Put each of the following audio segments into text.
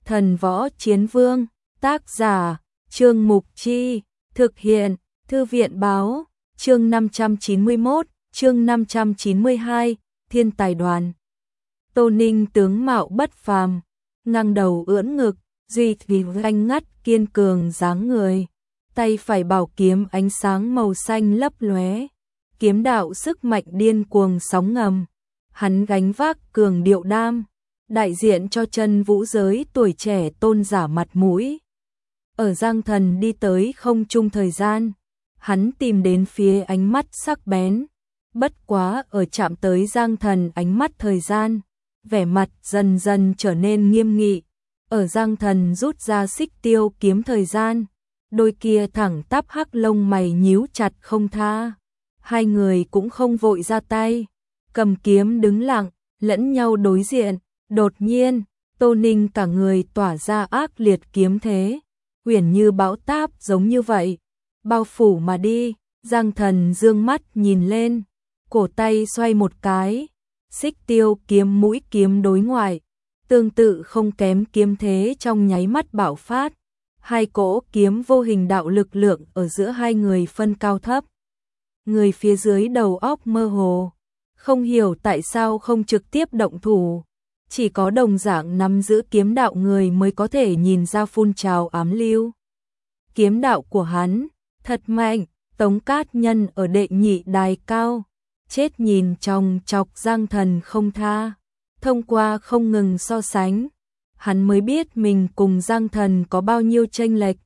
Thần Võ Chiến Vương, tác giả, Trương Mục Chi, thực hiện, Thư viện Báo, chương 591, chương 592, Thiên Tài Đoàn. Tô Ninh tướng mạo bất phàm, ngang đầu ưỡn ngực, duy thủy anh ngắt kiên cường dáng người, tay phải bảo kiếm ánh sáng màu xanh lấp lóe, kiếm đạo sức mạnh điên cuồng sóng ngầm. Hắn gánh vác cường điệu đam, đại diện cho chân vũ giới tuổi trẻ tôn giả mặt mũi. Ở Giang Thần đi tới không trung thời gian, hắn tìm đến phía ánh mắt sắc bén, bất quá ở chạm tới Giang Thần ánh mắt thời gian, vẻ mặt dần dần trở nên nghiêm nghị. Ở Giang Thần rút ra xích tiêu kiếm thời gian, đôi kia thẳng tắp hắc lông mày nhíu chặt không tha. Hai người cũng không vội ra tay, cầm kiếm đứng lặng, lẫn nhau đối diện. Đột nhiên, Tô Ninh cả người tỏa ra ác liệt kiếm thế, uyển như bão táp giống như vậy, bao phủ mà đi. Giang Thần dương mắt nhìn lên, cổ tay xoay một cái, xích tiêu kiếm mũi kiếm đối ngoại, tương tự không kém kiếm thế trong nháy mắt bạo phát. Hai cỗ kiếm vô hình đạo lực lượng ở giữa hai người phân cao thấp. Người phía dưới đầu óc mơ hồ, không hiểu tại sao không trực tiếp động thủ. Chỉ có đồng dạng nắm giữ kiếm đạo người mới có thể nhìn ra phun trào ám lưu. Kiếm đạo của hắn, thật mạnh. Tống Cát Nhân ở đệ nhị đài cao, chết nhìn chòng chọc Giang Thần không tha. Thông qua không ngừng so sánh, hắn mới biết mình cùng Giang Thần có bao nhiêu chênh lệch.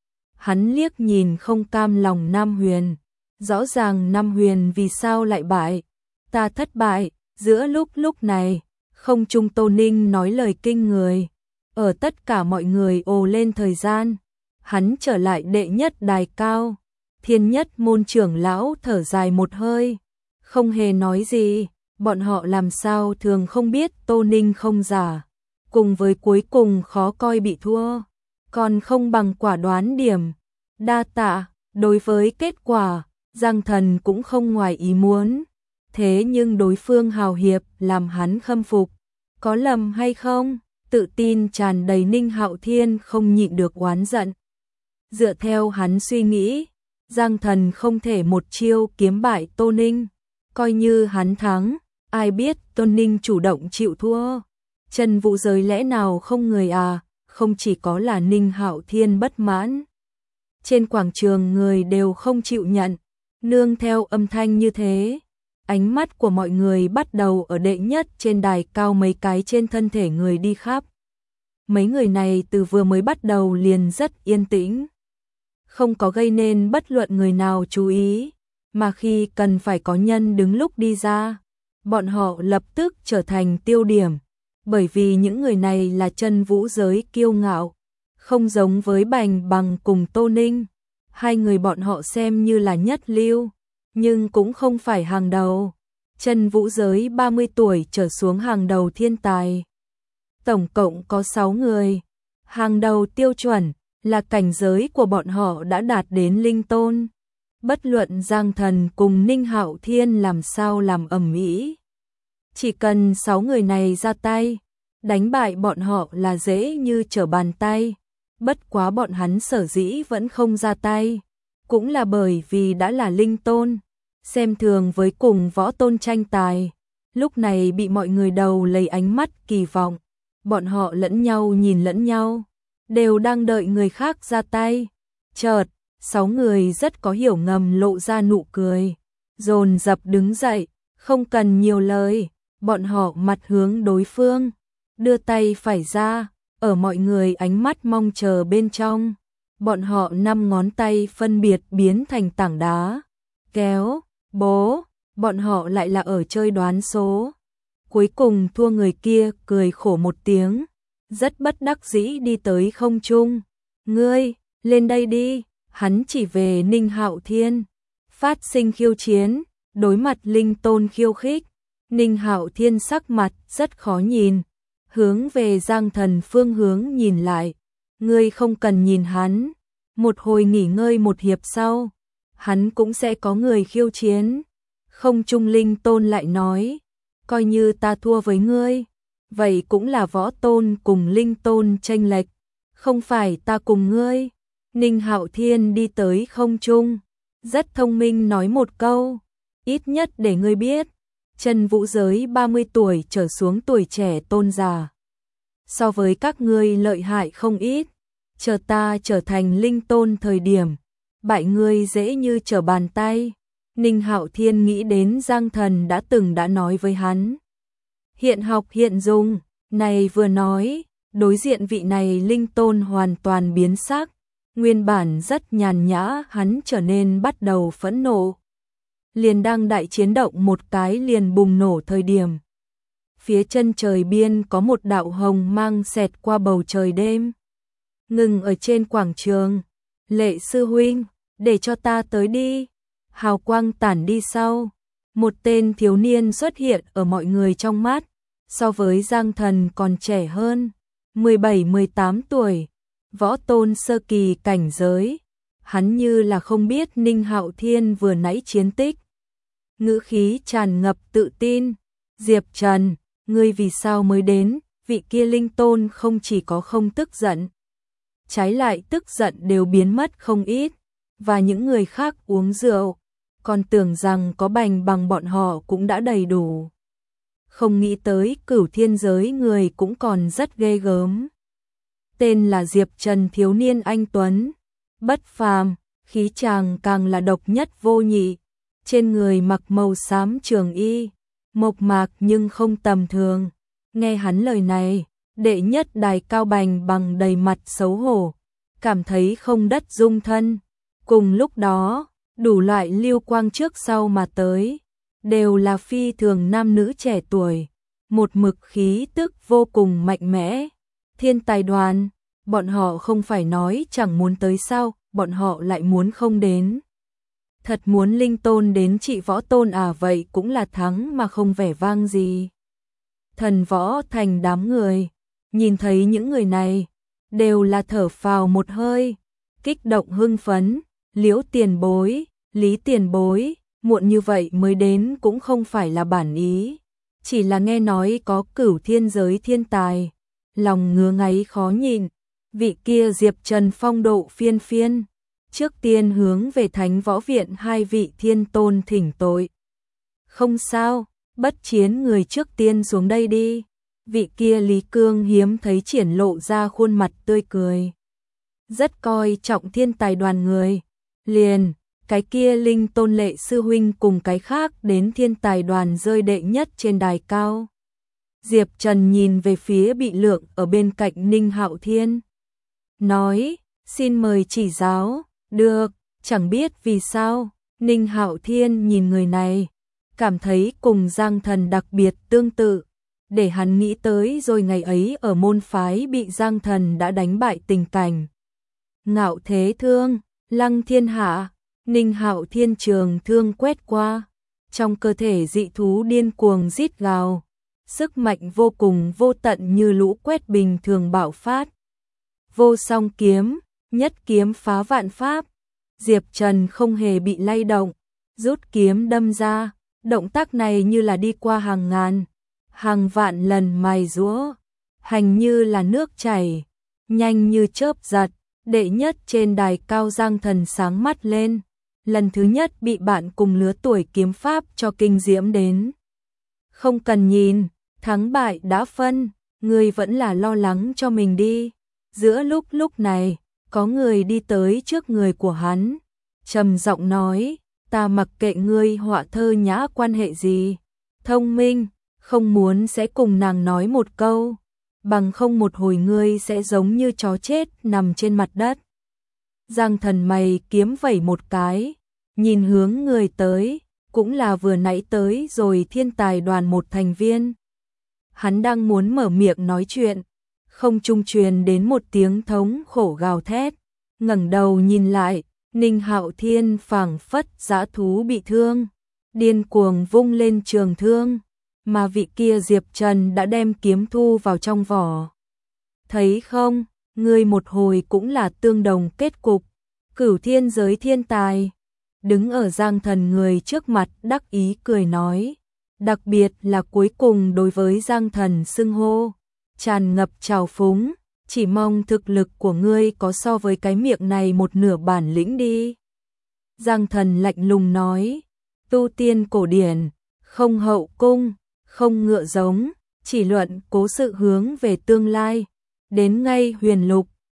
Hắn liếc nhìn không cam lòng Nam Huyền, rõ ràng Nam Huyền vì sao lại bại, ta thất bại. Giữa lúc này, không trung Tô Ninh nói lời kinh người, ở tất cả mọi người ồ lên thời gian, hắn trở lại đệ nhất đài cao. Thiên Nhất môn trưởng lão thở dài một hơi, không hề nói gì. Bọn họ làm sao thường không biết Tô Ninh không giả, cùng với cuối cùng khó coi bị thua, còn không bằng quả đoán điểm. Đa tạ. Đối với kết quả, Giang Thần cũng không ngoài ý muốn, thế nhưng đối phương hào hiệp làm hắn khâm phục. Có lầm hay không? Tự tin tràn đầy Ninh Hạo Thiên không nhịn được oán giận. Dựa theo hắn suy nghĩ, Giang Thần không thể một chiêu kiếm bại Tô Ninh. Coi như hắn thắng, ai biết Tô Ninh chủ động chịu thua. Chân vũ giới lẽ nào không người à? Không chỉ có là Ninh Hạo Thiên bất mãn, trên quảng trường người đều không chịu nhận. Nương theo âm thanh như thế, ánh mắt của mọi người bắt đầu ở đệ nhất trên đài cao mấy cái trên thân thể người đi khắp. Mấy người này từ vừa mới bắt đầu liền rất yên tĩnh, không có gây nên bất luận người nào chú ý, mà khi cần phải có nhân đứng lúc đi ra, bọn họ lập tức trở thành tiêu điểm, bởi vì những người này là chân vũ giới kiêu ngạo, không giống với Bành Bằng cùng Tô Ninh. Hai người bọn họ xem như là nhất lưu, nhưng cũng không phải hàng đầu. Chân vũ giới 30 tuổi trở xuống hàng đầu thiên tài, tổng cộng có 6 người. Hàng đầu tiêu chuẩn là cảnh giới của bọn họ đã đạt đến linh tôn. Bất luận Giang Thần cùng Ninh Hạo Thiên làm sao làm ầm ĩ, chỉ cần 6 người này ra tay, đánh bại bọn họ là dễ như trở bàn tay. Bất quá bọn hắn sở dĩ vẫn không ra tay, cũng là bởi vì đã là linh tôn, xem thường với cùng võ tôn tranh tài. Lúc này bị mọi người đầu lấy ánh mắt kỳ vọng, bọn họ lẫn nhau nhìn lẫn nhau, đều đang đợi người khác ra tay. Chợt, 6 người rất có hiểu ngầm lộ ra nụ cười, dồn dập đứng dậy, không cần nhiều lời, bọn họ mặt hướng đối phương, đưa tay phải ra, ở mọi người ánh mắt mong chờ bên trong, bọn họ 5 ngón tay phân biệt biến thành tảng đá, kéo, bố, bọn họ lại là ở chơi đoán số. Cuối cùng thua người kia cười khổ một tiếng, rất bất đắc dĩ đi tới không trung. Ngươi, lên đây đi. Hắn chỉ về Ninh Hạo Thiên, phát sinh khiêu chiến, đối mặt linh tôn khiêu khích. Ninh Hạo Thiên sắc mặt rất khó nhìn, hướng về Giang Thần phương hướng nhìn lại. Ngươi không cần nhìn hắn, một hồi nghỉ ngơi một hiệp sau, hắn cũng sẽ có người khiêu chiến. Không trung linh tôn lại nói, coi như ta thua với ngươi, vậy cũng là võ tôn cùng linh tôn chênh lệch, không phải ta cùng ngươi. Ninh Hạo Thiên đi tới không trung, rất thông minh nói một câu, ít nhất để ngươi biết, chân vũ giới 30 tuổi trở xuống tuổi trẻ tôn giả. So với các ngươi lợi hại không ít, chờ ta trở thành linh tôn thời điểm, bại ngươi dễ như trở bàn tay. Ninh Hạo Thiên nghĩ đến Giang Thần đã nói với hắn. Hiện học hiện dùng, này vừa nói, đối diện vị này linh tôn hoàn toàn biến sắc, nguyên bản rất nhàn nhã hắn trở nên bắt đầu phẫn nộ. Liền đang đại chiến động một cái liền bùng nổ thời điểm. Phía chân trời biên có một đạo hồng mang xẹt qua bầu trời đêm. Ngừng ở trên quảng trường, Lệ sư huynh, để cho ta tới đi. Hào quang tản đi sau, một tên thiếu niên xuất hiện ở mọi người trong mắt, so với Giang Thần còn trẻ hơn, 17-18 tuổi, võ tôn sơ kỳ cảnh giới. Hắn như là không biết Ninh Hạo Thiên vừa nãy chiến tích. Ngữ khí tràn ngập tự tin, Diệp Trần, ngươi vì sao mới đến? Vị kia linh tôn không chỉ có không tức giận, trái lại tức giận đều biến mất không ít, và những người khác uống rượu, còn tưởng rằng có bành bằng bọn họ cũng đã đầy đủ. Không nghĩ tới Cửu Thiên giới người cũng còn rất ghê gớm. Tên là Diệp Trần, thiếu niên anh tuấn, bất phàm, khí chàng càng là độc nhất vô nhị, trên người mặc màu xám trường y, mộc mạc nhưng không tầm thường. Nghe hắn lời này, đệ nhất đài cao bành bằng đầy mặt xấu hổ, cảm thấy không đất dung thân. Cùng lúc đó, đủ loại lưu quang trước sau mà tới, đều là phi thường nam nữ trẻ tuổi, một mực khí tức vô cùng mạnh mẽ. Thiên tài đoàn, bọn họ không phải nói chẳng muốn tới sao, bọn họ lại muốn không đến. Thật muốn linh tôn đến trị võ tôn à, vậy cũng là thắng mà không vẻ vang gì. Thần võ thành đám người, nhìn thấy những người này, đều là thở phào một hơi, kích động hưng phấn. Liễu tiền bối, Lý tiền bối, muộn như vậy mới đến cũng không phải là bản ý, chỉ là nghe nói có Cửu Thiên giới thiên tài, lòng ngứa ngáy khó nhịn. Vị kia Diệp Trần phong độ phiên phiên, trước tiên hướng về Thánh Võ Viện hai vị thiên tôn thỉnh tội. Không sao, bất chiến người trước tiên xuống đây đi. Vị kia Lý Cương hiếm thấy triển lộ ra khuôn mặt tươi cười, rất coi trọng thiên tài đoàn người. Liền, cái kia linh tôn Lệ sư huynh cùng cái khác đến thiên tài đoàn rơi đệ nhất trên đài cao. Diệp Trần nhìn về phía Bị Lượng ở bên cạnh Ninh Hạo Thiên, nói, xin mời chỉ giáo. Được, chẳng biết vì sao, Ninh Hạo Thiên nhìn người này, cảm thấy cùng Giang Thần đặc biệt tương tự, để hắn nghĩ tới rồi ngày ấy ở môn phái bị Giang Thần đã đánh bại tình cảnh. Ngạo thế thương, lăng thiên hạ, Ninh Hạo Thiên trường thương quét qua, trong cơ thể dị thú điên cuồng rít gào, sức mạnh vô cùng vô tận như lũ quét bình thường bạo phát. Vô song kiếm, nhất kiếm phá vạn pháp. Diệp Trần không hề bị lay động, rút kiếm đâm ra, động tác này như là đi qua hàng ngàn, hàng vạn lần mài giũa, hành như là nước chảy, nhanh như chớp giật. Đệ nhất trên đài cao Giang Thần sáng mắt lên, lần thứ nhất bị bạn cùng lứa tuổi kiếm pháp cho kinh diễm đến. Không cần nhìn, thắng bại đã phân, ngươi vẫn là lo lắng cho mình đi. Giữa lúc này, có người đi tới trước người của hắn, trầm giọng nói, ta mặc kệ ngươi họa thơ nhã quan hệ gì, thông minh, không muốn sẽ cùng nàng nói một câu, bằng không một hồi ngươi sẽ giống như chó chết nằm trên mặt đất. Giang Thần mày kiếm vẩy một cái, nhìn hướng người tới, cũng là vừa nãy tới rồi thiên tài đoàn một thành viên. Hắn đang muốn mở miệng nói chuyện, không trung truyền đến một tiếng thống khổ gào thét, ngẩng đầu nhìn lại, Ninh Hạo Thiên phảng phất dã thú bị thương, điên cuồng vung lên trường thương, mà vị kia Diệp Trần đã đem kiếm thu vào trong vỏ. Thấy không, ngươi một hồi cũng là tương đồng kết cục, Cửu Thiên giới thiên tài. Đứng ở Giang Thần người trước mặt đắc ý cười nói, đặc biệt là cuối cùng đối với Giang Thần xưng hô, tràn ngập trào phúng, chỉ mong thực lực của ngươi có so với cái miệng này một nửa bản lĩnh đi. Giang Thần lạnh lùng nói, tu tiên cổ điển, không hậu cung, không ngựa giống, chỉ luận cố sự hướng về tương lai, đến ngay huyền lục,